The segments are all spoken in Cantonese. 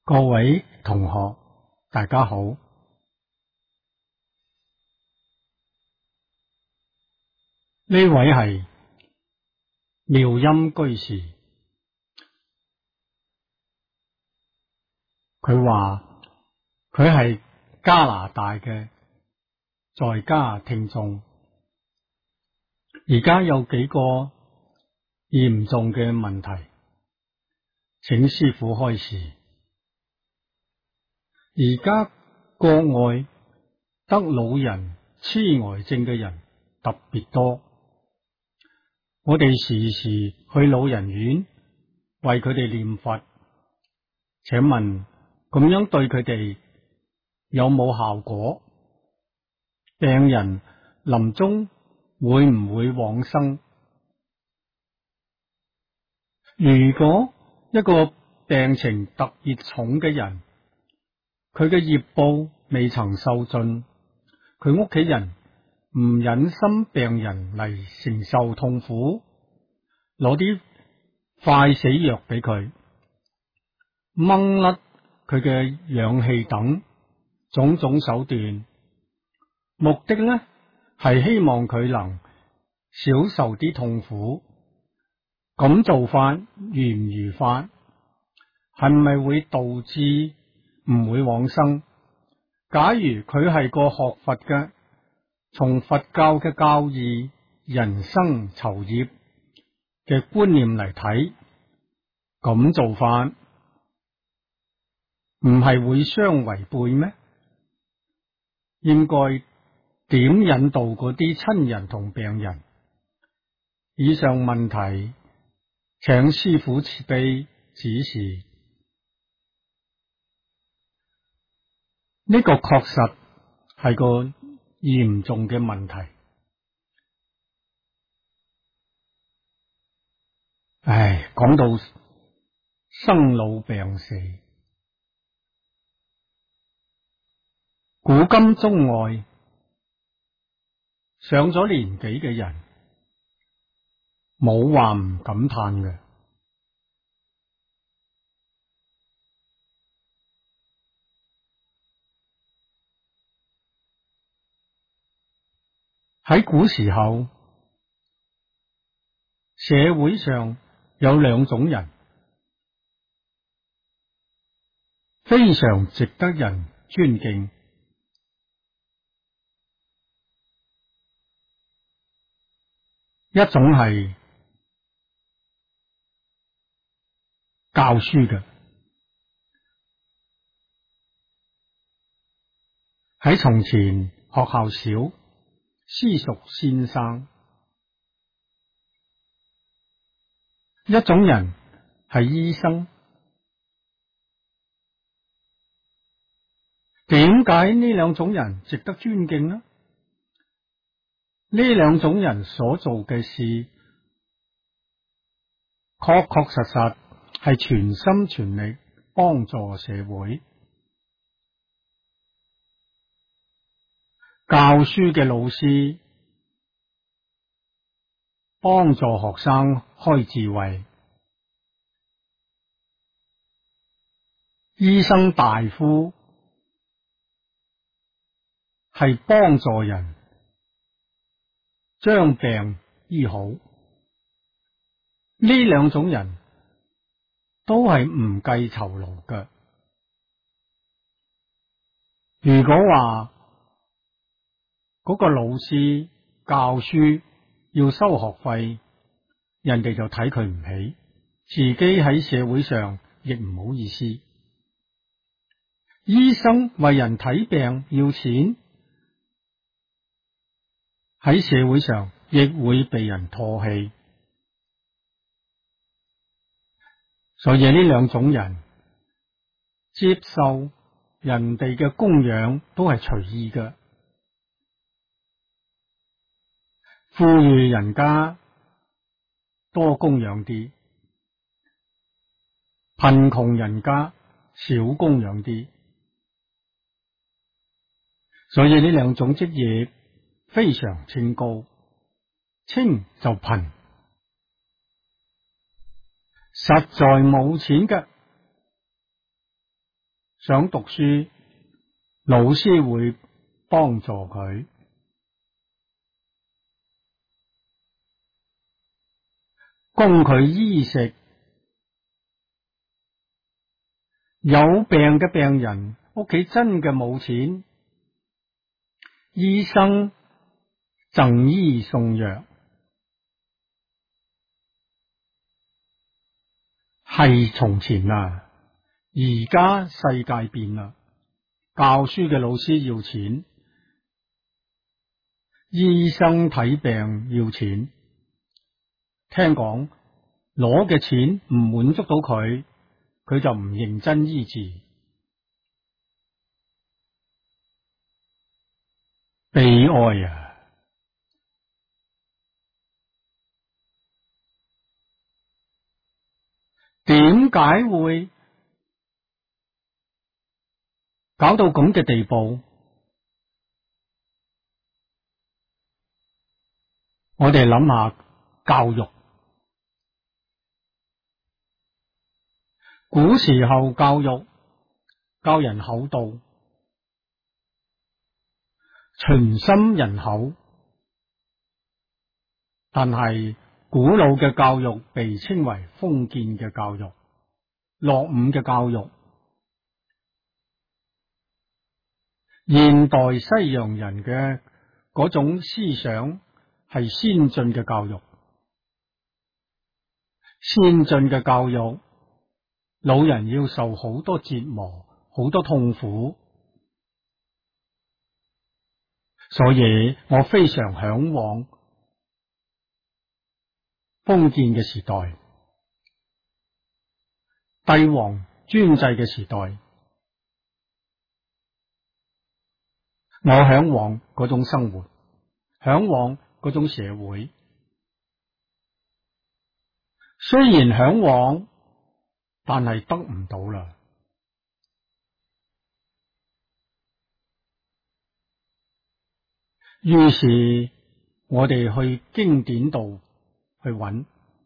各位同學，大家好。呢位係妙音居士，佢話佢係加拿大嘅在家聽眾，而家有幾個嚴重嘅問題，請師父開示。而家國外得老人痴呆症嘅人特別多，我哋時時去老人院為佢哋念佛，請問咁樣對佢哋有冇效果？病人臨終會唔會往生？如果一個病情特別重嘅人，佢嘅業報未曾受盡，佢屋企人唔忍心病人嚟承受痛苦，攞啲快死藥俾佢，掹甩佢嘅氧氣等種種手段，目的呢係希望佢能少受啲痛苦。咁做法愉唔愉快？係咪會導致唔會往生？假如佢係個學佛嘅，從佛教嘅教義、人生酬業嘅觀念嚟睇，咁做法唔係會相違背咩？應該點引導嗰啲親人同病人？以上問題請師父慈悲指示。呢個確實係個嚴重嘅問題。講到生老病死，古今中外上咗年紀嘅人，冇話唔感嘆嘅。喺古時候，社會上有兩種人，非常值得人尊敬。一種係教書嘅，喺從前學校少，私塾先生。一種人係醫生。點解呢兩種人值得尊敬呢？呢兩種人所做嘅事，確確實實係全心全力幫助社會。教書嘅老師幫助學生開智慧，醫生大夫係幫助人將病醫好。呢兩種人都係唔計酬勞嘅。如果話嗰個老師教書要收學費，人哋就睇佢唔起，自己喺社會上亦唔好意思。醫生為人睇病要錢，喺社會上亦會被人唾棄。所以呢兩種人接受人哋嘅供養都係隨意嘅。富裕人家多供養啲，貧窮人家少供養啲。所以呢兩種職業非常清高，清就貧，實在冇錢嘅想讀書，老師會幫助佢。供佢衣食。有病嘅病人屋企真嘅冇錢，醫生贈醫送藥。係從前啊，而家世界變啦，教書嘅老師要錢，醫生睇病要錢。聽講攞嘅錢唔滿足到佢，佢就唔認真醫治。悲哀啊！點解會搞到咁嘅地步？我哋諗下教育。古時候教育教人厚道，循心人口，但係古老嘅教育被稱為封建嘅教育、落伍嘅教育。現代西洋人嘅嗰種思想係先進嘅教育，先進嘅教育，老人要受好多折磨，好多痛苦，所以我非常向往封建嘅時代，帝王專制嘅時代。我向往嗰種生活，向往嗰種社會。雖然向往，但係得唔到啦。於是我哋去經典度去揾。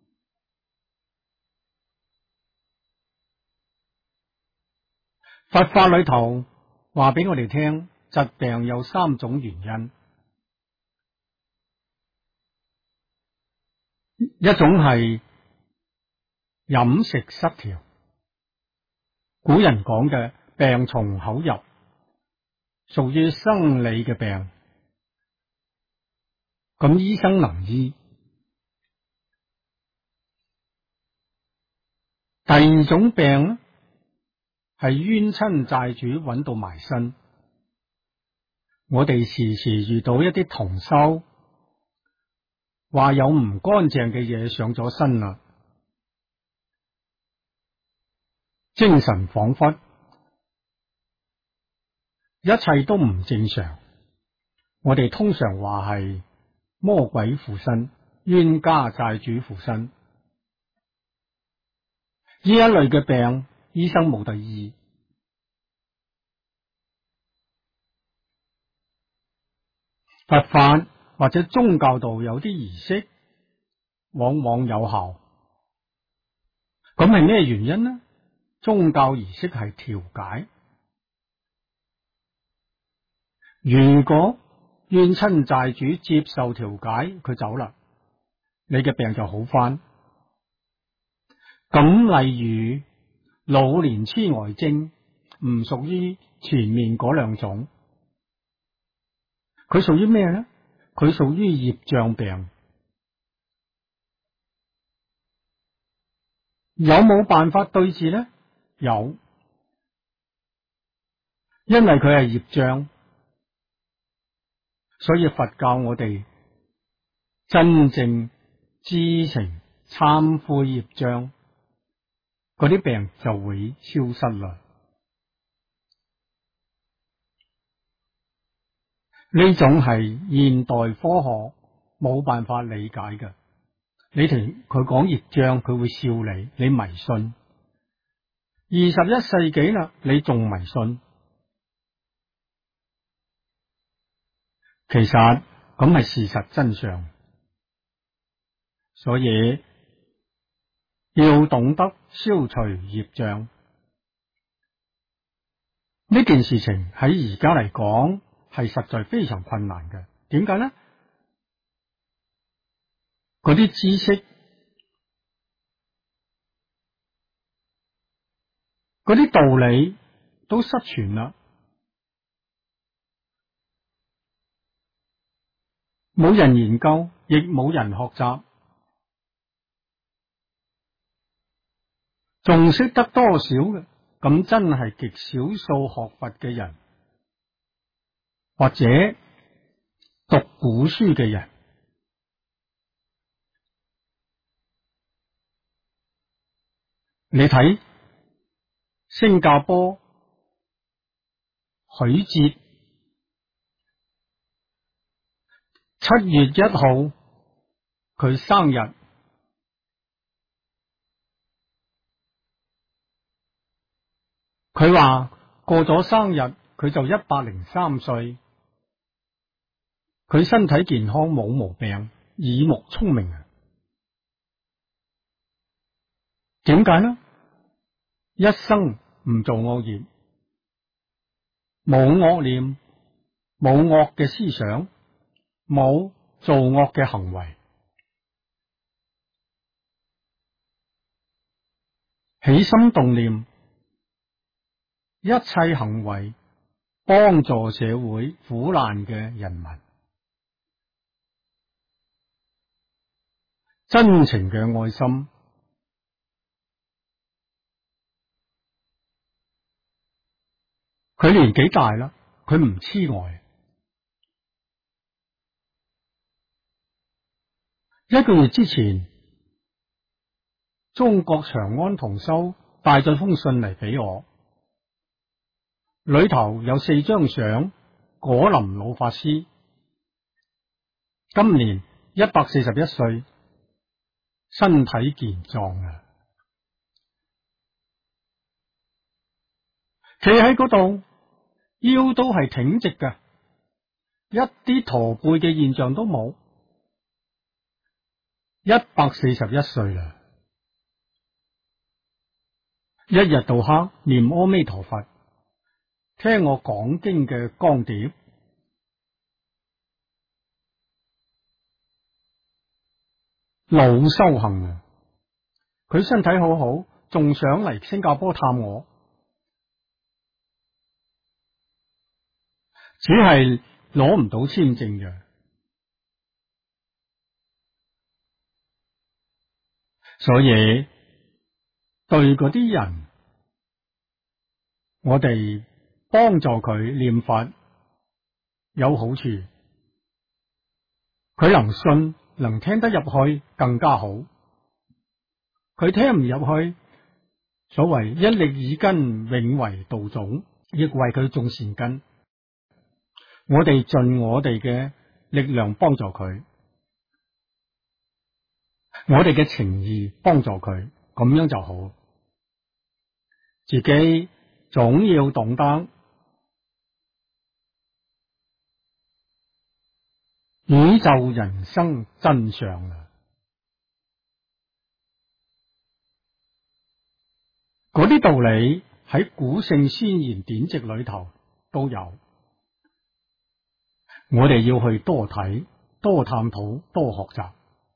佛法裏頭話俾我哋聽，疾病有3種原因。一種係飲食失調，古人講嘅病從口入，屬於生理嘅病，咁醫生能醫。第二種病呢，係冤親債主揾到埋身。我哋時時遇到一啲同修，話有唔乾淨嘅嘢上咗身啦，精神恍惚，一切都唔正常。我哋通常話係魔鬼附身，冤家債主附身。呢一類嘅病，醫生冇得醫。佛法或者宗教度有啲儀式，往往有效。咁係咩原因呢？宗教儀式係調解。如果冤親債主接受調解，佢走啦，你嘅病就好返。咁例如老年痴呆症唔屬於前面嗰2種，佢屬於咩呢？佢屬於業障病。有冇辦法對治呢？有，因為佢係業障，所以佛教我哋真正知情懺悔業障，嗰啲病就會消失啦。呢種係現代科學冇辦法理解嘅。你同佢講業障，佢會笑你，你迷信。21世紀啦，你仲迷信？其實咁係事實真相，所以要懂得消除業障。 呢件事情喺而家嚟講係實在非常困難嘅。點解呢？嗰啲知識、嗰啲道理都失傳啦，冇人研究，亦冇人學習，仲識得多少嘅？咁真係極少數學佛嘅人，或者讀古書嘅人。你睇新加坡許哲7月1號佢生日，佢話過咗生日佢就103歲，佢身體健康冇毛病，耳目聰明啊！點解呢？一生唔做惡業，冇惡念，冇惡嘅思想，冇做惡嘅行為，起心動念，一切行為幫助社會苦難嘅人民，真情嘅愛心。佢年紀大啦，佢唔痴呆。1個月之前，中國長安同修帶咗封信嚟俾我，裏頭有4張相，果林老法師今年141歲，身體健壯啊，企喺嗰度，腰都係挺直嘅，一啲駝背嘅現象都冇。141歲啦，一日到黑念阿彌陀佛，聽我講經嘅光碟，老修行啊！佢身體好好，仲想嚟新加坡探我，只係攞唔到簽證嘅。所以對嗰啲人，我哋幫助佢念佛有好處，佢能信能聽得入去更加好。佢聽唔入去，所謂一力以根，永為道種，亦為佢種善根。我哋盡我哋嘅力量幫助佢，我哋嘅情義幫助佢，咁樣就好。自己總要懂得宇宙人生真相啦。嗰啲道理喺古聖先賢典籍裏頭都有，我哋要去多睇、多探討、多學習。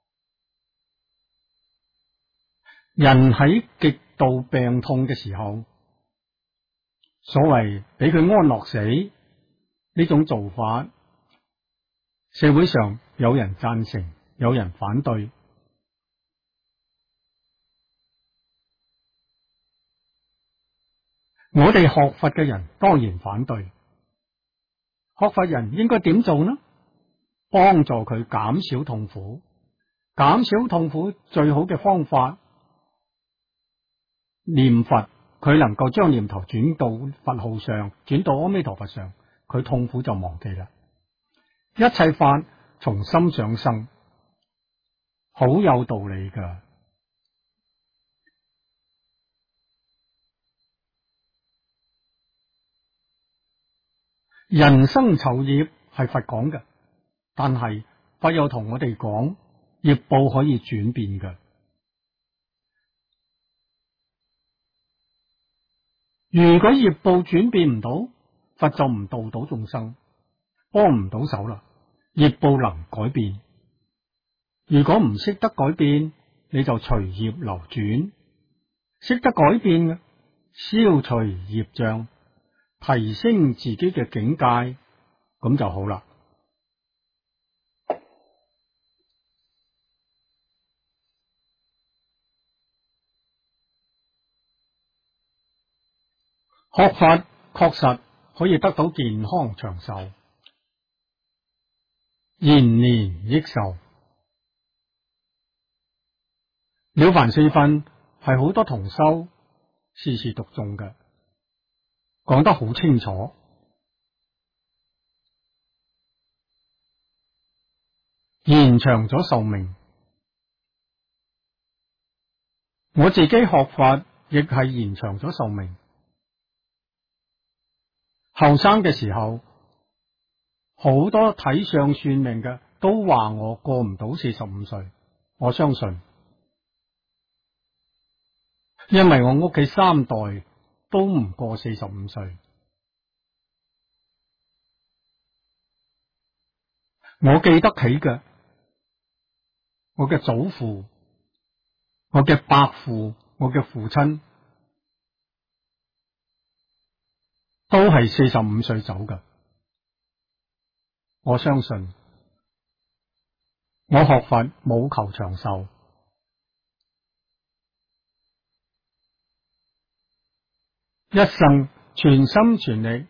人喺極度病痛嘅時候，所謂俾佢安樂死呢種做法，社會上有人贊成，有人反對。我哋學佛嘅人當然反對。學佛人應該點做呢？幫助佢減少痛苦。減少痛苦最好嘅方法，念佛，佢能夠將念頭轉到佛號上，轉到阿彌陀佛上，佢痛苦就忘記啦。一切法從心上生，好有道理噶。人生酬業係佛講嘅，但係佛又同我哋講，業報可以轉變嘅。 如果業報轉變唔到，佛就唔度到眾生，幫唔到手啦。業報能改變，如果唔識得改變，你就隨業流轉；識得改變嘅，消除業障，提升自己嘅境界，咁就好啦。學法確實可以得到健康長壽、延年益壽。了凡四訓係好多同修時時讀誦嘅，講得好清楚。延長咗壽命，我自己學法亦係延長咗壽命。後生嘅時候，好多睇相算命嘅都話我過唔到45歲，我相信，因為我屋企3代都唔過45歲。我記得起嘅，我嘅祖父、我嘅伯父、我嘅父親，都係45歲走嘅。我相信我學佛冇求長壽，一生全心全力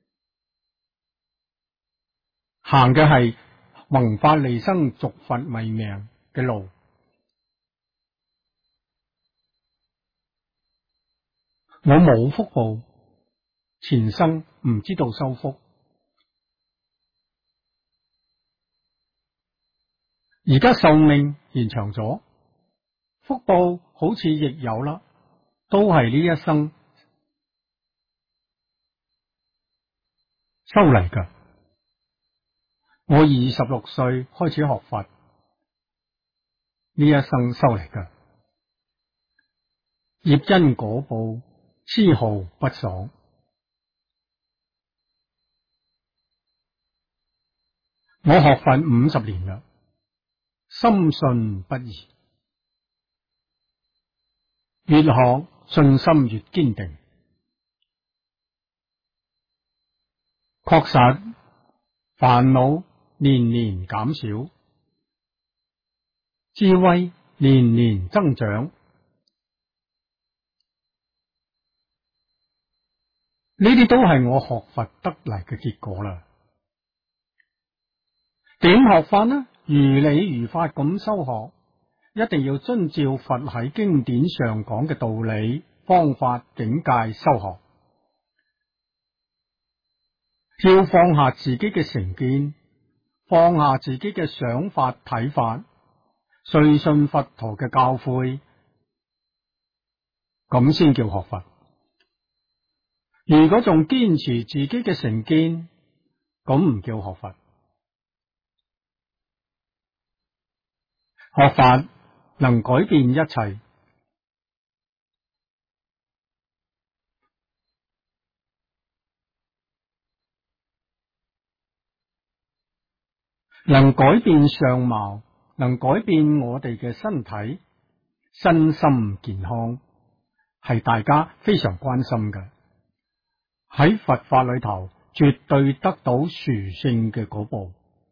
行嘅係弘法利生、續佛慧命嘅路。我冇福報，前生唔知道修福，而家壽命延長咗，福報好似亦有啦，都係呢一生收嚟㗎。我26歲開始學佛，呢一生收嚟㗎，業因果報絲毫不爽。我學佛50年啦，深信不疑，越學信心越堅定。確實煩惱年年減少，智慧年年增長。呢啲都係我學佛得嚟嘅結果啦。點學法呢？如理如法咁修學，一定要遵照佛喺經典上講嘅道理、方法、境界修學，要放下自己嘅成見，放下自己嘅想法睇法，隨順佛陀嘅教誨，咁先叫學佛。如果仲堅持自己嘅成見，咁唔叫學佛。學法能改變一切，能改變相貌，能改變我哋嘅身體，身心健康，係大家非常關心嘅。喺佛法裏頭，絕對得到殊勝嘅果報。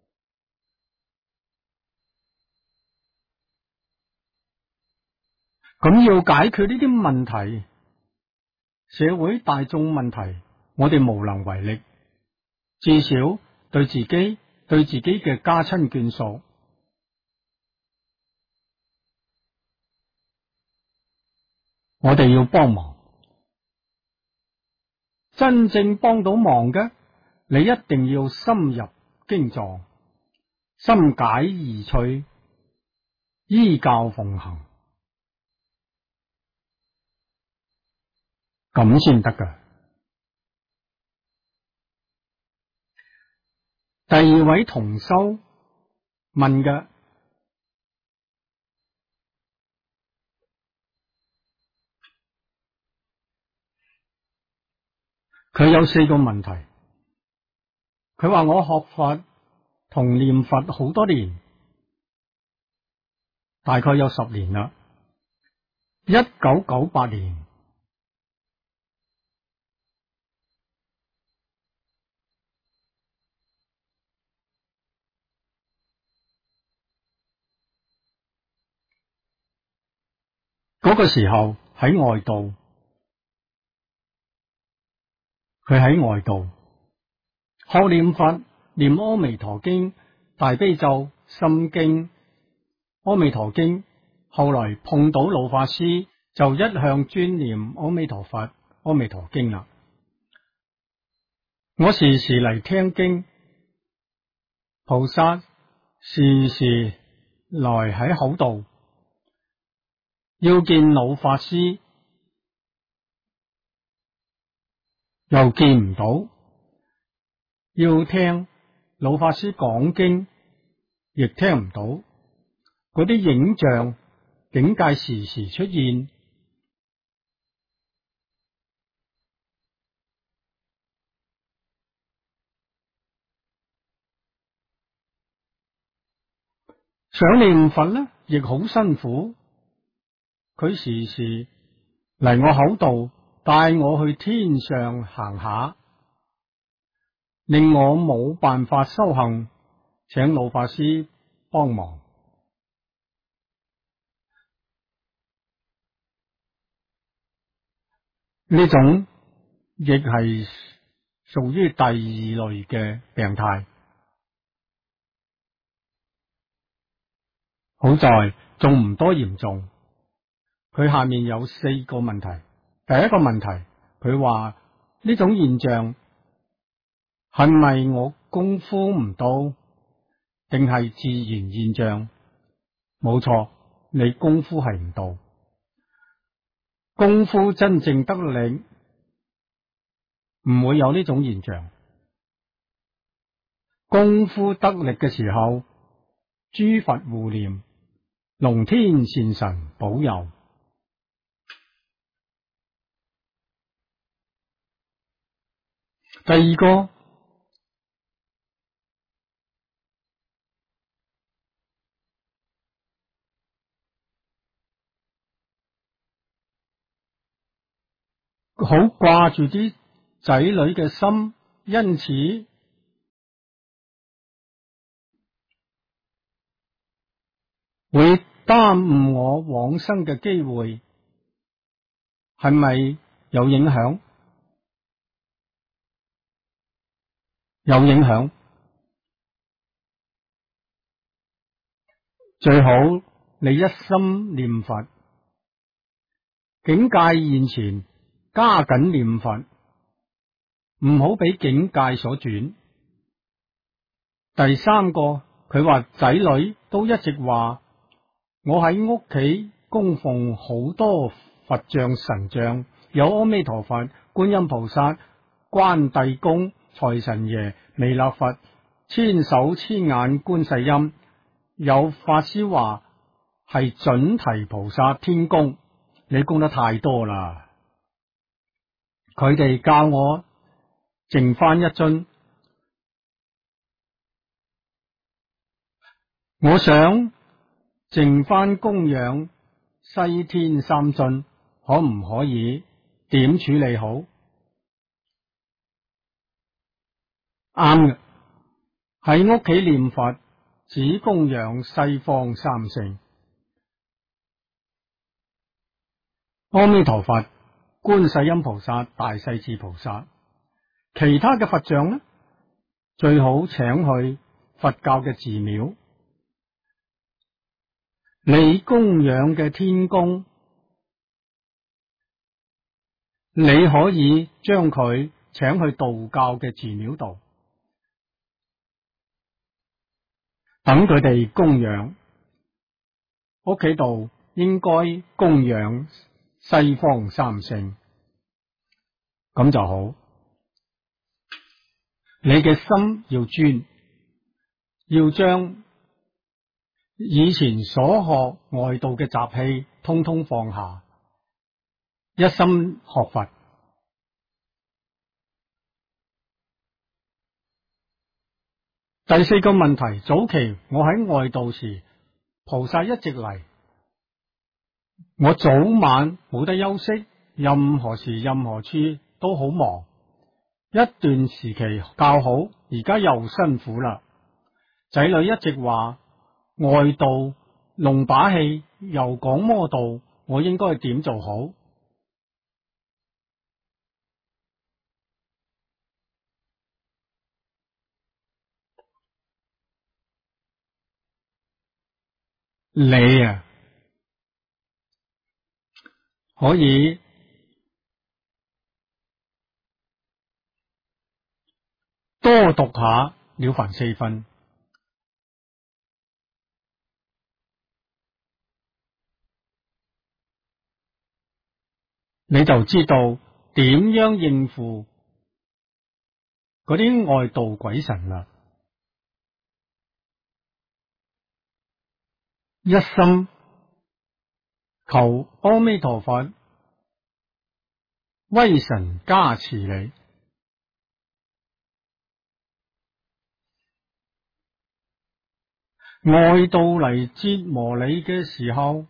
咁要解決呢啲問題，社會大眾問題，我哋無能為力，至少對自己嘅家親眷屬，我哋要幫忙。真正幫到忙嘅，你一定要深入經藏，深解義趣，依教奉行，咁先得㗎。第二位同修問嘅， 佢有4個問題。佢話我學佛同念佛好多年，大概有10年啦。1998年，嗰個時候喺外道，佢喺外道學念佛，念阿彌陀經、大悲咒、心經、阿彌陀經。後來碰到老法師，就一向專念阿彌陀佛、阿彌陀經啦。我時時嚟聽經，菩薩時時來喺口度，要見老法師又見唔到，要聽老法師講經亦聽唔到，嗰啲影像境界時時出現。想念佛呢，亦好辛苦。佢時時嚟我口度，帶我去天上行下，令我冇辦法修行，請老法師幫忙。呢種亦係屬於第2類嘅病態。好在仲唔多嚴重。佢下面有4個問題。第一個問題，佢話呢種現象係咪我功夫唔到，定係自然現象？冇錯，你功夫係唔到。功夫真正得力，唔會有呢種現象。功夫得力嘅時候，諸佛護念，龍天善神保佑。第二個，好掛住啲仔女嘅心，因此會耽誤我往生嘅機會，係咪有影響？有影響。最好你一心念佛，境界現前，加緊念佛，唔好俾境界所轉。第三個，佢話仔女都一直話我喺屋企供奉好多佛像神像，有阿彌陀佛、觀音菩薩、關帝公、財神爺、彌勒佛、千手千眼觀世音，有法師話係準提菩薩天供，你供得太多啦。佢哋教我剩翻一尊，我想剩翻供養西天3尊，可唔可以點處理好？啱嘅，喺屋企念佛只供養西方三聖，阿彌陀佛、觀世音菩薩、大勢至菩薩。其他嘅佛像呢，最好請去佛教嘅寺廟。你供養嘅天公，你可以將佢請去道教嘅寺廟度，等佢哋供養。屋企度應該供養西方三聖，咁就好。你嘅心要專，要將以前所學外道嘅習氣通通放下，一心學佛。 第四個問題，早期我喺外道時，菩薩一直嚟，我早晚冇得休息，任何時任何處都好忙，一段時期較好，而家又辛苦啦。仔女一直話外道弄把戲，又講魔道，我應該點做好？你啊，可以多讀下了凡四訓，你就知道點樣應付嗰啲外道鬼神啦。一心求阿彌陀佛威神加持你，外道嚟折磨你嘅時候，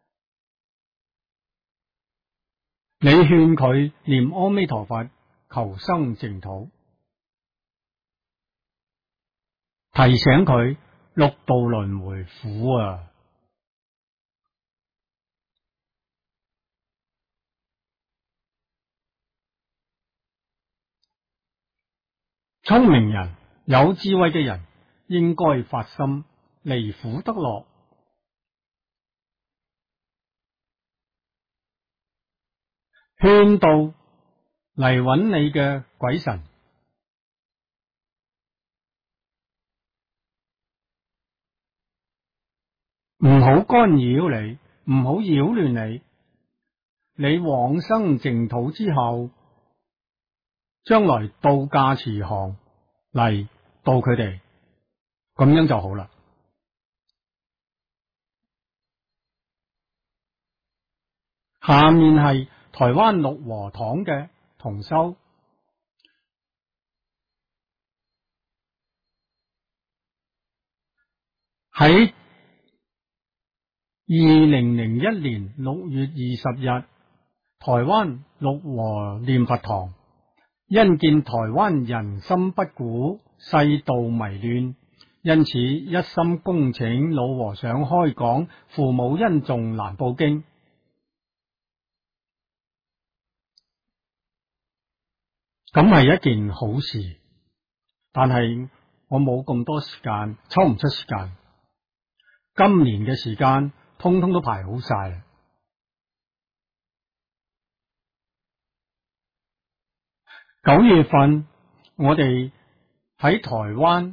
你勸佢念阿彌陀佛求生淨土，提醒佢六道輪迴苦啊！聰明人、有智慧嘅人應該發心離苦得樂，勸導嚟揾你嘅鬼神，唔好干擾你，唔好擾亂你。你往生淨土之後，將來到駕慈航嚟度佢哋，咁樣就好啦。下面係台灣六和堂嘅同修，喺2001年6月20日，台灣六和念佛堂因見台灣人心不古，世道迷亂，因此一心恭請老和尚開講父母恩重難報經。咁係一件好事，但係我冇咁多時間，抽唔出時間。今年嘅時間通通都排好晒。9月份我哋喺台灣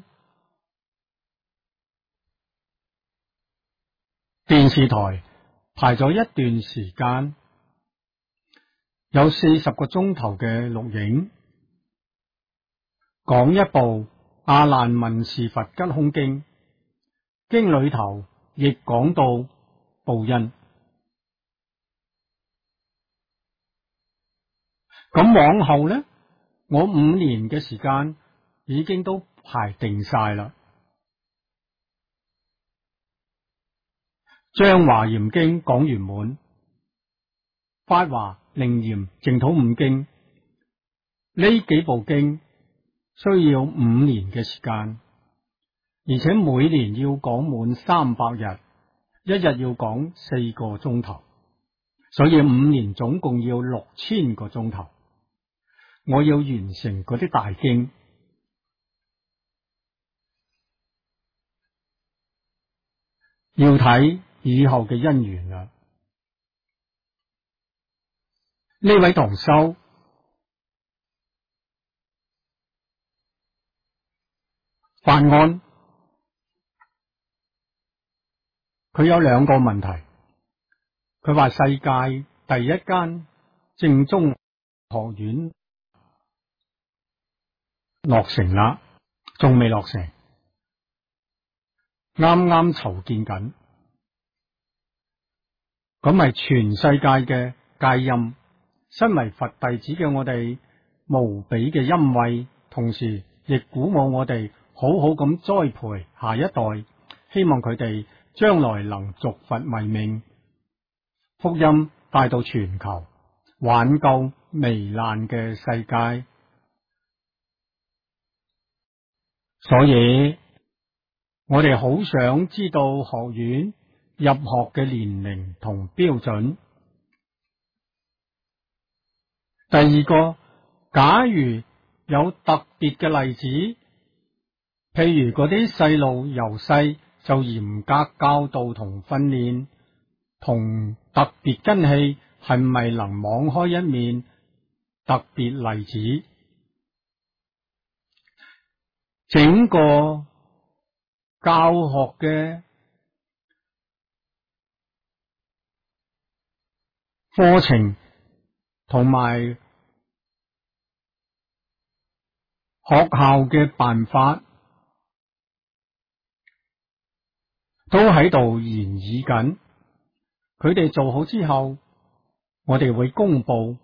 電視台排咗一段時間，有40個鐘頭嘅錄影，講一部《阿難問事佛吉凶經》，經裏頭亦講到報恩。咁往後呢，我5年嘅時間已經都排定晒啦。張華嚴經講圓滿，法華楞嚴淨土五經呢幾部經需要5年嘅時間，而且每年要講滿300日，一日要講4個鐘頭，所以5年總共要6000個鐘頭。我要完成嗰啲大經，要睇以後嘅因緣啦。呢位同修法安，佢有2個問題。佢話世界第一間正宗學院落成啦，仲未落成，啱啱籌建緊。咁係全世界嘅戒音，身為佛弟子嘅我哋無比嘅欣慰，同時亦鼓舞我哋好好咁栽培下一代，希望佢哋將來能續佛為命，福音帶到全球，挽救危難嘅世界。所以我哋好想知道學院入學嘅年齡同標準。第二個，假如有特別嘅例子，譬如嗰啲細路由細就嚴格教導同訓練，同特別根器，係咪能網開一面？特別例子，整個教學嘅課程同埋學校嘅辦法都喺度研議緊，佢哋做好之後，我哋會公布。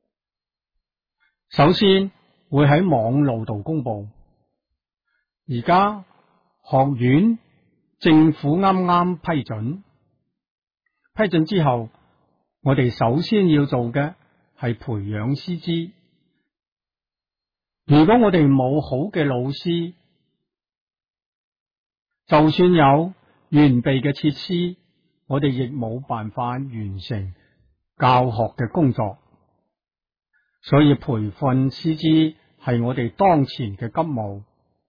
首先會喺網路度公布。而家學院政府啱啱批准之後，我哋首先要做嘅係培養師資。如果我哋冇好嘅老師，就算有完備嘅設施，我哋亦冇辦法完成教學嘅工作。所以培訓師資係我哋當前嘅急務。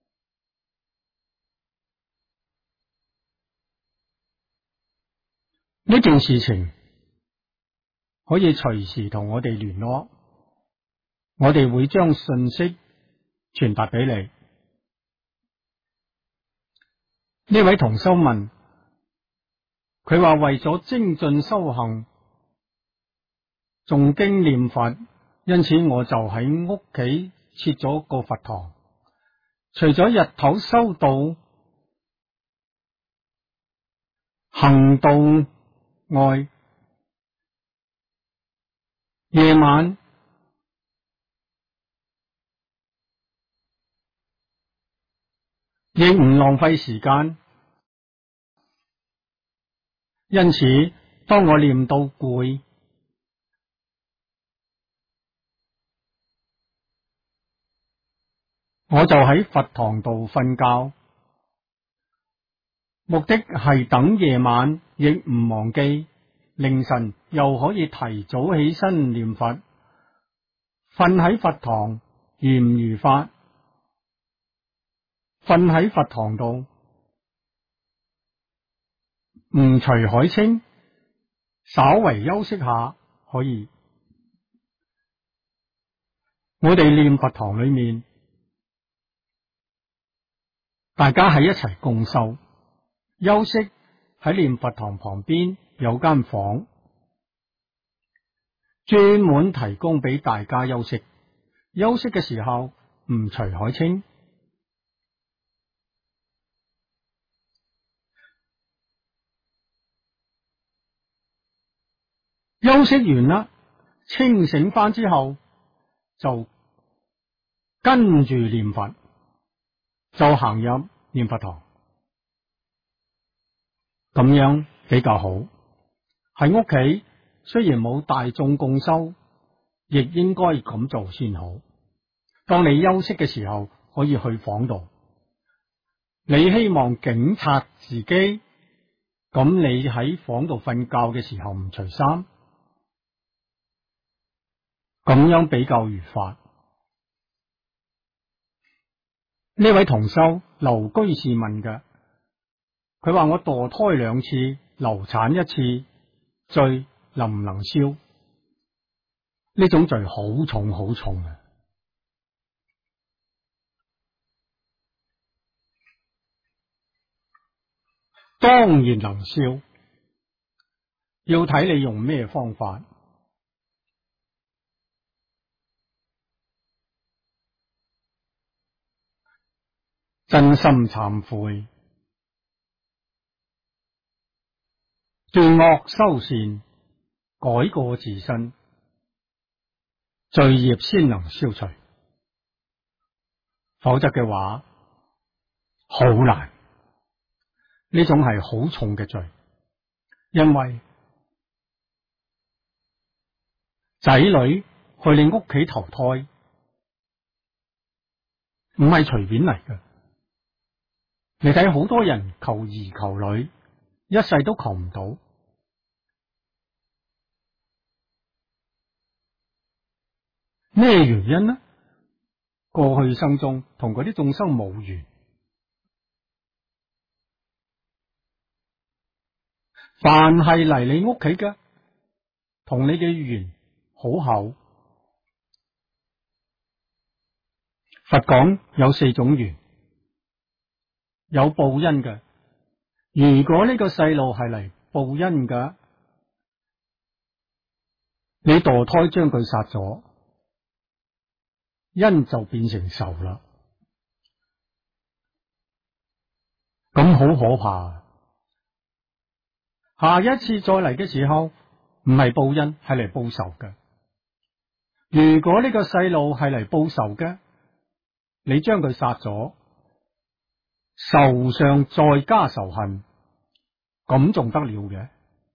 呢件事情可以隨時同我哋聯絡，我哋會將信息傳達俾你。呢位同修問，佢話為咗精進修行，誦經念佛，因此我就喺屋企設咗個佛堂，除咗日頭修道行道外，夜晚亦唔浪費時間。因此當我念到攰，我就喺佛堂度瞓覺，目的係等夜晚亦唔忘記，凌晨又可以提早起身念佛。瞓喺佛堂愉唔愉快？瞓喺佛堂度唔除海清，稍為休息下可以。我哋念佛堂裏面，大家喺一齊共修，休息喺念佛堂旁邊有間房，專門提供俾大家休息。休息嘅時候唔除海清。休息完啦，清醒翻之後就跟住念佛，就行入念佛堂，咁樣比較好。喺屋企雖然冇大眾共修，亦應該咁做先好。當你休息嘅時候，可以去房度。你希望警察自己，咁你喺房度瞓覺嘅時候唔除衫，咁樣比較愉快。呢位同修劉居士問嘅，佢話我墮胎2次，流產1次，罪能唔能消？呢種罪好重好重啊！當然能消，要睇你用咩方法。真心懺悔，斷惡修善，改過自新，罪業先能消除。否則嘅話， 好難，呢種係好重嘅罪，因為仔女去你屋企投胎，唔係隨便嚟嘅。你睇好多人求兒求女，一世都求唔到，咩原因呢？過去生中同嗰啲眾生冇緣，凡係嚟你屋企嘅，同你嘅緣好厚。佛講有4種緣，有報恩嘅。如果呢個細路係嚟報恩嘅，你墮胎將佢殺咗，因就變成仇啦，咁好可怕。下一次再嚟嘅時候，唔係報恩，係嚟報仇嘅。如果呢個細路係嚟報仇嘅，你將佢殺咗，仇上再加仇恨，咁仲得了嘅？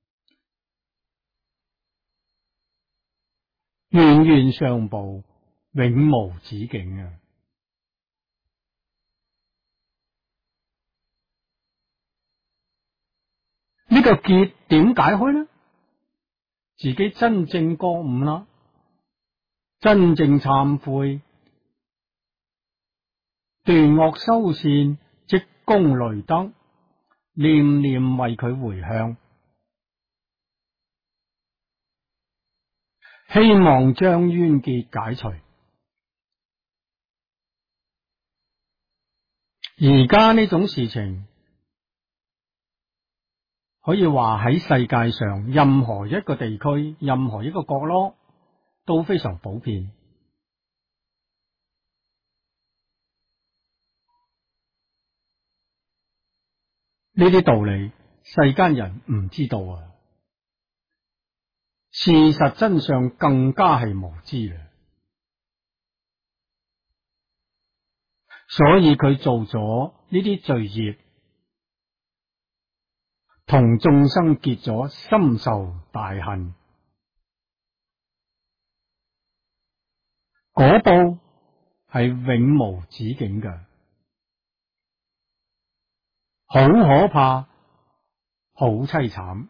冤冤相報，永無止境啊！呢個結點解開呢？自己真正覺悟啦，真正懺悔，斷惡修善，積功累德，念念為佢回向，希望將冤結解除。而家呢種事情，可以話喺世界上任何一個地區、任何一個角落都非常普遍。呢啲道理世間人唔知道啊，事實真相更加係無知啦。所以佢做咗呢啲罪業，同眾生結咗深仇大恨，果報係永無止境嘅，好可怕，好淒慘。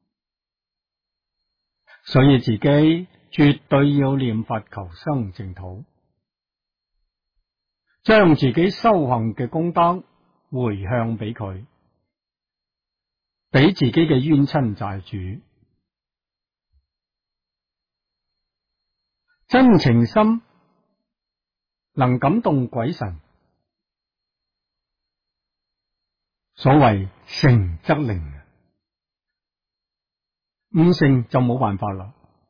所以自己絕對要念佛求生淨土，將自己修行嘅功德回向俾佢，俾自己嘅冤親債主。真情心能感動鬼神，所謂誠則靈，唔誠就冇辦法啦。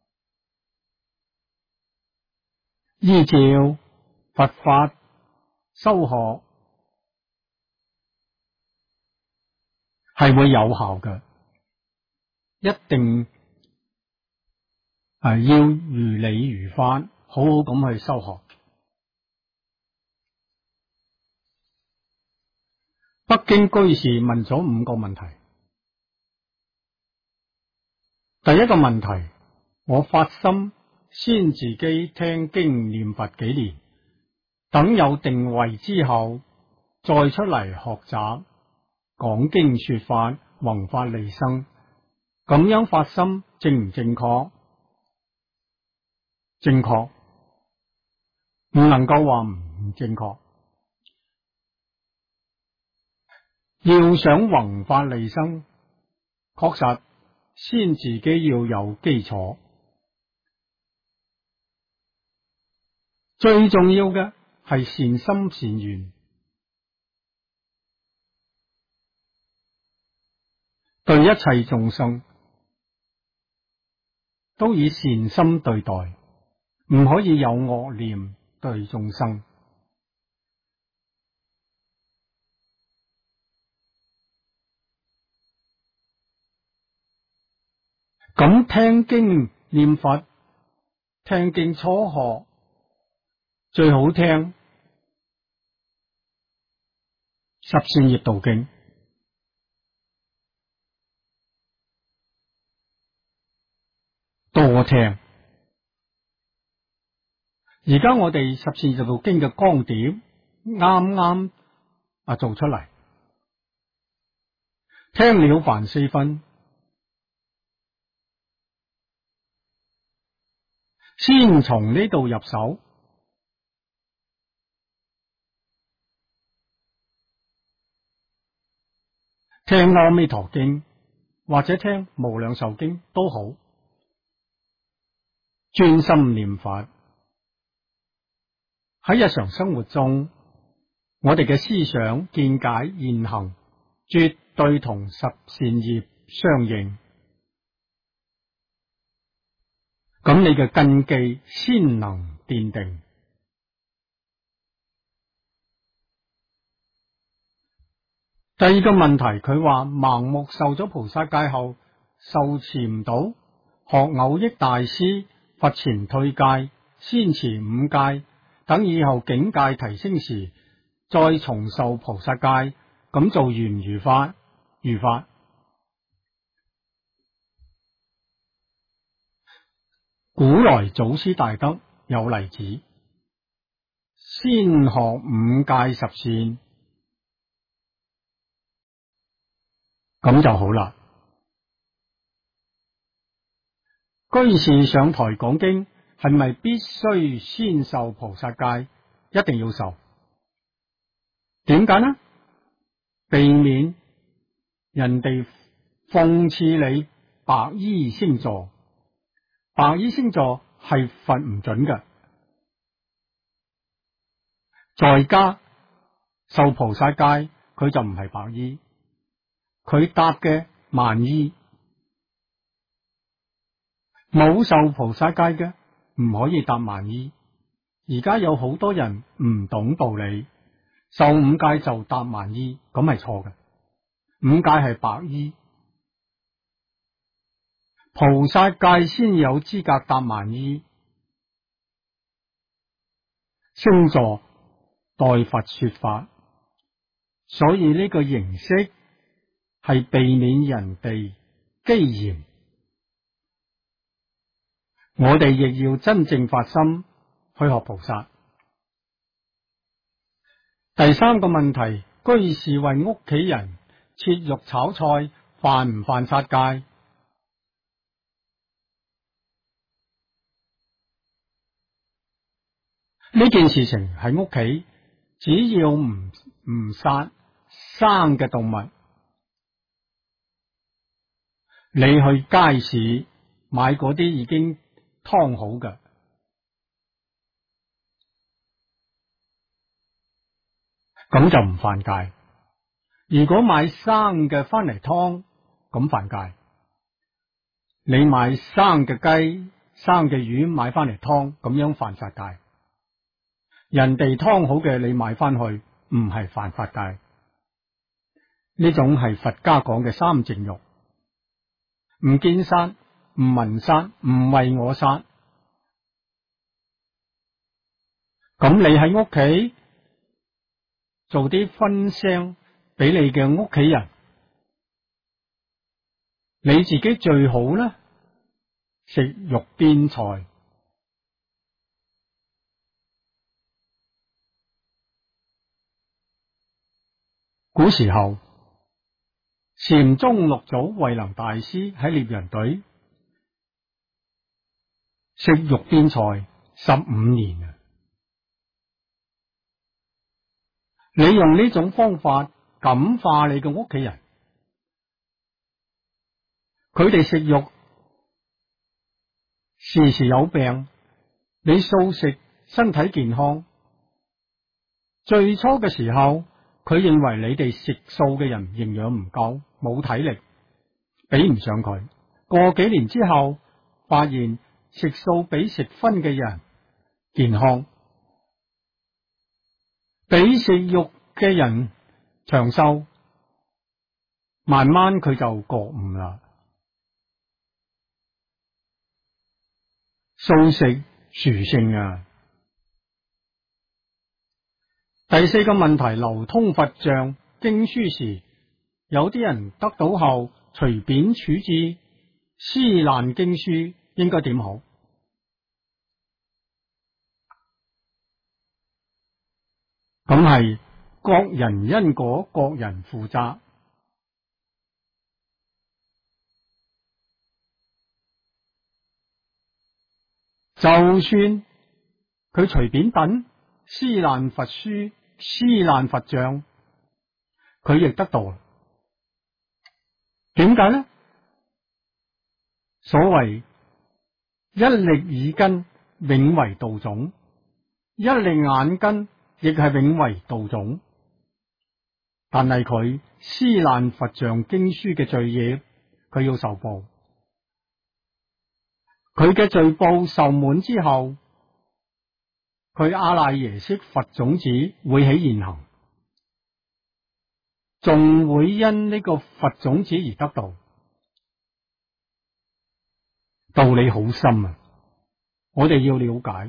依照佛法修學係會有效嘅，一定係要如理如法，好好咁去修學。北京居士問咗5個問題。第一個問題，我發心先自己聽經念佛幾年，等有定位之後，再出嚟學習講經說法，弘法利生，咁樣發心正唔正確？正確，唔能夠話唔正確。要想弘法利生，確實先自己要有基礎，最重要嘅係善心善願，對一切眾生都以善心對待，唔可以有惡念對眾生。咁聽經念佛，聽經初學最好聽， 十善業道經，多聽。而家我哋十善業道經嘅光點啱啱做出嚟，聽了凡4分，先從呢度入手。聽阿彌陀經或者聽無量壽經都好，專心念佛。喺日常生活中，我哋嘅思想、見解、言行絕對同十善業相應，咁你嘅根基先能奠定。第二個問題，佢話盲目受咗菩薩戒後，受持唔到，學藕益大師佛前退戒，先持5戒，等以後境界提升時，再重受菩薩戒，咁做如唔如法？如法。古來祖師大德有例子，先學5戒十善，咁就好啦。居士上台講經，係咪必須先受菩薩戒？一定要受。點解呢？避免人哋諷刺你白衣星座。白衣星座係佛唔准嘅。在家受菩薩戒，佢就唔係白衣，佢搭嘅萬衣。冇受菩薩戒嘅唔可以搭萬衣。而家有好多人唔懂道理，受5戒就搭萬衣，咁係錯嘅。5戒係白衣，菩薩戒先有資格搭萬衣。星座代佛說法，所以呢個形式係避免人哋譏嫌。我哋亦要真正發心去學菩薩。第3個問題，居士為屋企人切肉炒菜，犯唔犯殺戒？呢件事情喺屋企，只要唔殺生嘅動物，你去街市買嗰啲已經劏好嘅，咁就唔犯戒。如果買生嘅翻嚟劏，咁犯戒。你買生嘅雞、生嘅魚買翻嚟劏，咁樣犯殺戒。人哋劏好嘅你買翻去，唔係犯法戒。呢種係佛家講嘅三淨肉，唔見殺、唔聞殺、唔為我殺。咁你喺屋企做啲葷腥俾你嘅屋企人，你自己最好呢，食肉邊菜。古時候，禪宗六祖慧能大師喺獵人隊食肉邊菜15年啊！你用呢種方法感化你嘅屋企人，佢哋食肉時時有病，你素食身體健康。最初嘅時候，佢認為你哋食素嘅人營養唔夠，冇體力，比唔上佢。過幾年之後，發現食素比食葷嘅人健康，比食肉嘅人長壽。慢慢佢就覺悟啦。素食殊勝啊！第4個問題，流通佛像經書時，有啲人得到後隨便處置，撕爛經書，應該點好？咁係各人因果，各人負責。就算佢隨便等撕爛佛書、撕爛佛像，佢亦得道。點解呢？所謂一粒耳根永為道種，一粒眼根亦係永為道種。但係佢撕爛佛像經書嘅罪業，佢要受報。佢嘅罪報受滿之後，佢阿賴耶識佛種子會起現行，仲會因呢個佛種子而得道。道理好深啊！我哋要了解，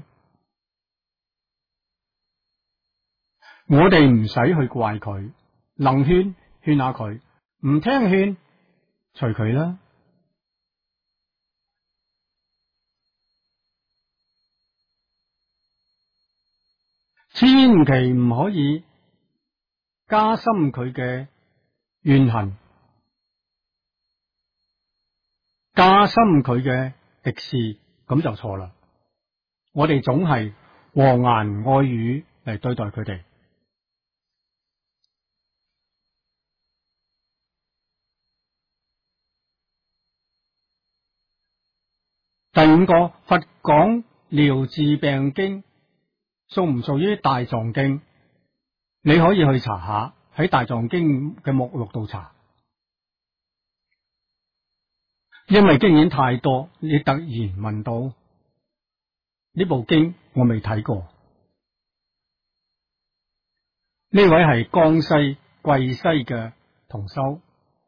我哋唔使去怪佢，能勸下佢，唔聽勸隨佢啦。千祈唔可以加深佢嘅怨恨，加深佢嘅敵視，咁就錯啦。我哋總係和顏愛語嚟對待佢哋。第五個，佛講療治病經屬唔屬於大藏經？你可以去查下，喺大藏經嘅目錄度查。因為經典太多，你突然問到呢部經我未睇過。呢位係江西貴西嘅同修，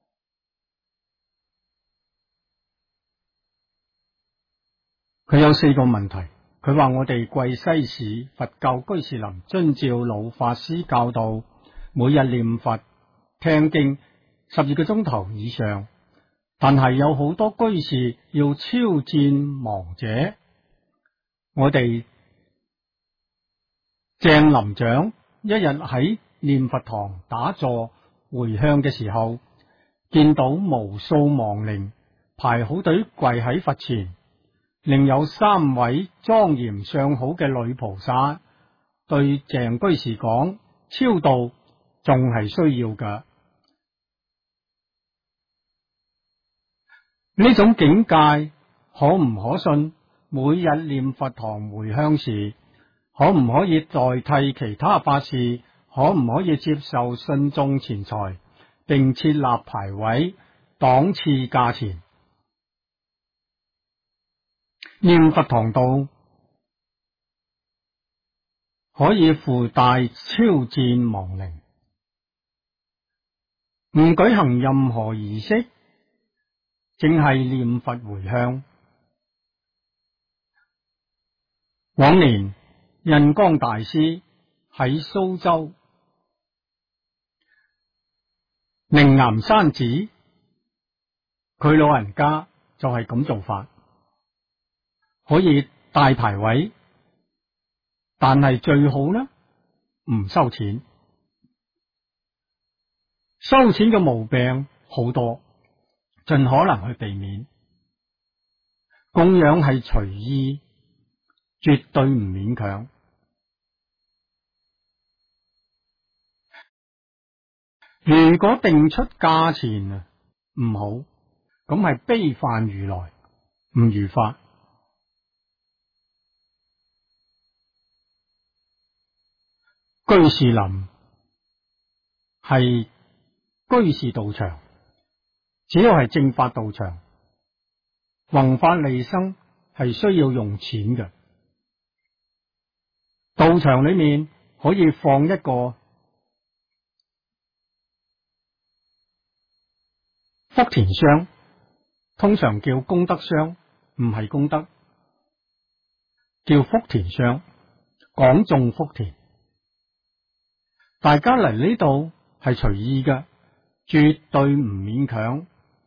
佢有4個問題。佢話我哋貴西市佛教居士林遵照老法師教導，每日念佛聽經12個鐘頭以上，但係有好多居士要超薦亡者。我哋鄭林長一日喺念佛堂打坐回向嘅時候，見到無數亡靈排好隊跪喺佛前，另有3位莊嚴相好嘅女菩薩對鄭居士講：超度仲係需要㗎。呢種境界可唔可信？每日念佛堂回向時，可唔可以代替其他法事？可唔可以接受信眾錢財，並設立牌位、檔次價錢？念佛堂度可以附帶超薦亡靈，唔舉行任何儀式，淨係念佛回向。往年印光大師喺蘇州靈岩山寺，佢老人家就係咁做法，可以帶牌位，但係最好呢，唔收錢。收錢嘅毛病好多，盡可能去避免。供養係隨意，絕對唔勉強。如果定出價錢啊唔好，咁係悲犯如來，唔如法。居士林係居士道場，只要係正法道場，弘法利生係需要用錢嘅。道場裏面可以放一個福田箱，通常叫功德箱，唔係功德，叫福田箱，廣種福田。大家嚟呢度係隨意嘅，絕對唔勉強。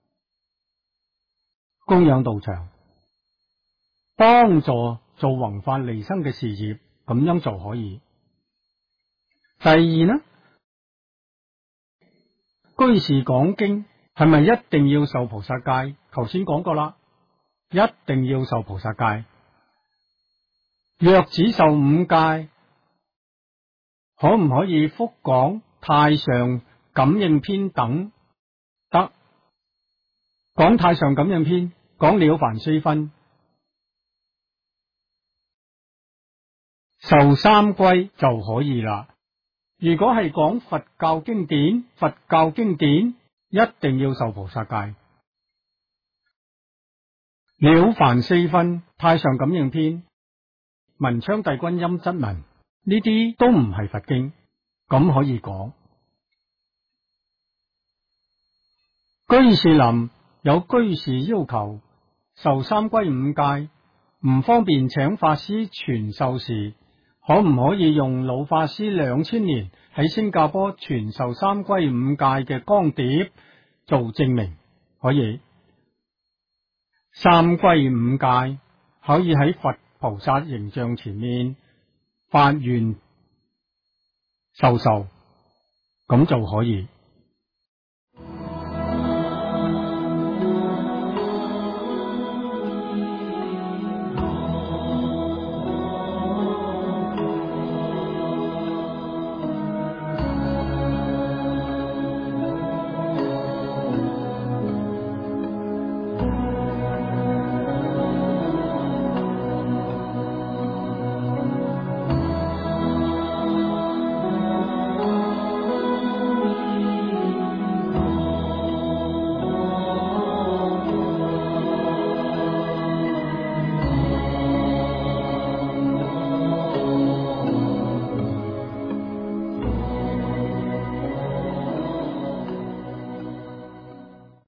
供養道場，幫助做弘法利生嘅事業，咁樣就可以。第二呢，居士講經係咪一定要受菩薩戒？頭先講過啦，一定要受菩薩戒。若只受五戒，可唔可以復講太上感應篇等？得。講太上感應篇，講了凡四分，受三歸就可以啦。如果係講佛教經典，一定要受菩薩戒。了凡四分、太上感應篇、文昌帝君陰質文，呢啲都唔係佛經，咁可以講。居士林有居士要求受三歸五戒，唔方便請法師傳授時，可唔可以用老法師2000年喺新加坡傳授三歸五戒嘅光碟做證明？可以。三歸五戒可以喺佛菩薩形象前面發願授受，咁就可以。